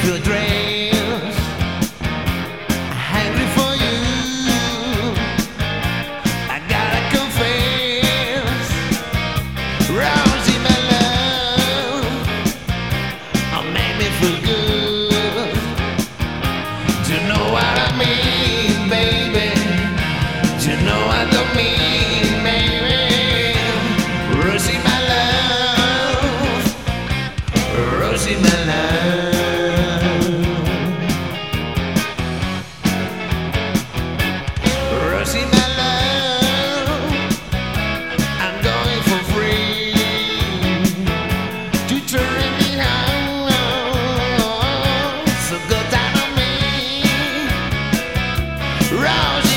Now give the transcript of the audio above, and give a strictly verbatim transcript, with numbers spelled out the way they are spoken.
your dreams. Hungry for you. I gotta confess, Rosie, my love, oh, make me feel good. Do you know what I mean, baby? Do you know what I mean, baby? Rosie, my love, Rosie, my love, Rosie, my love, I'm going for free to turn me on. So go down on me, Rosie.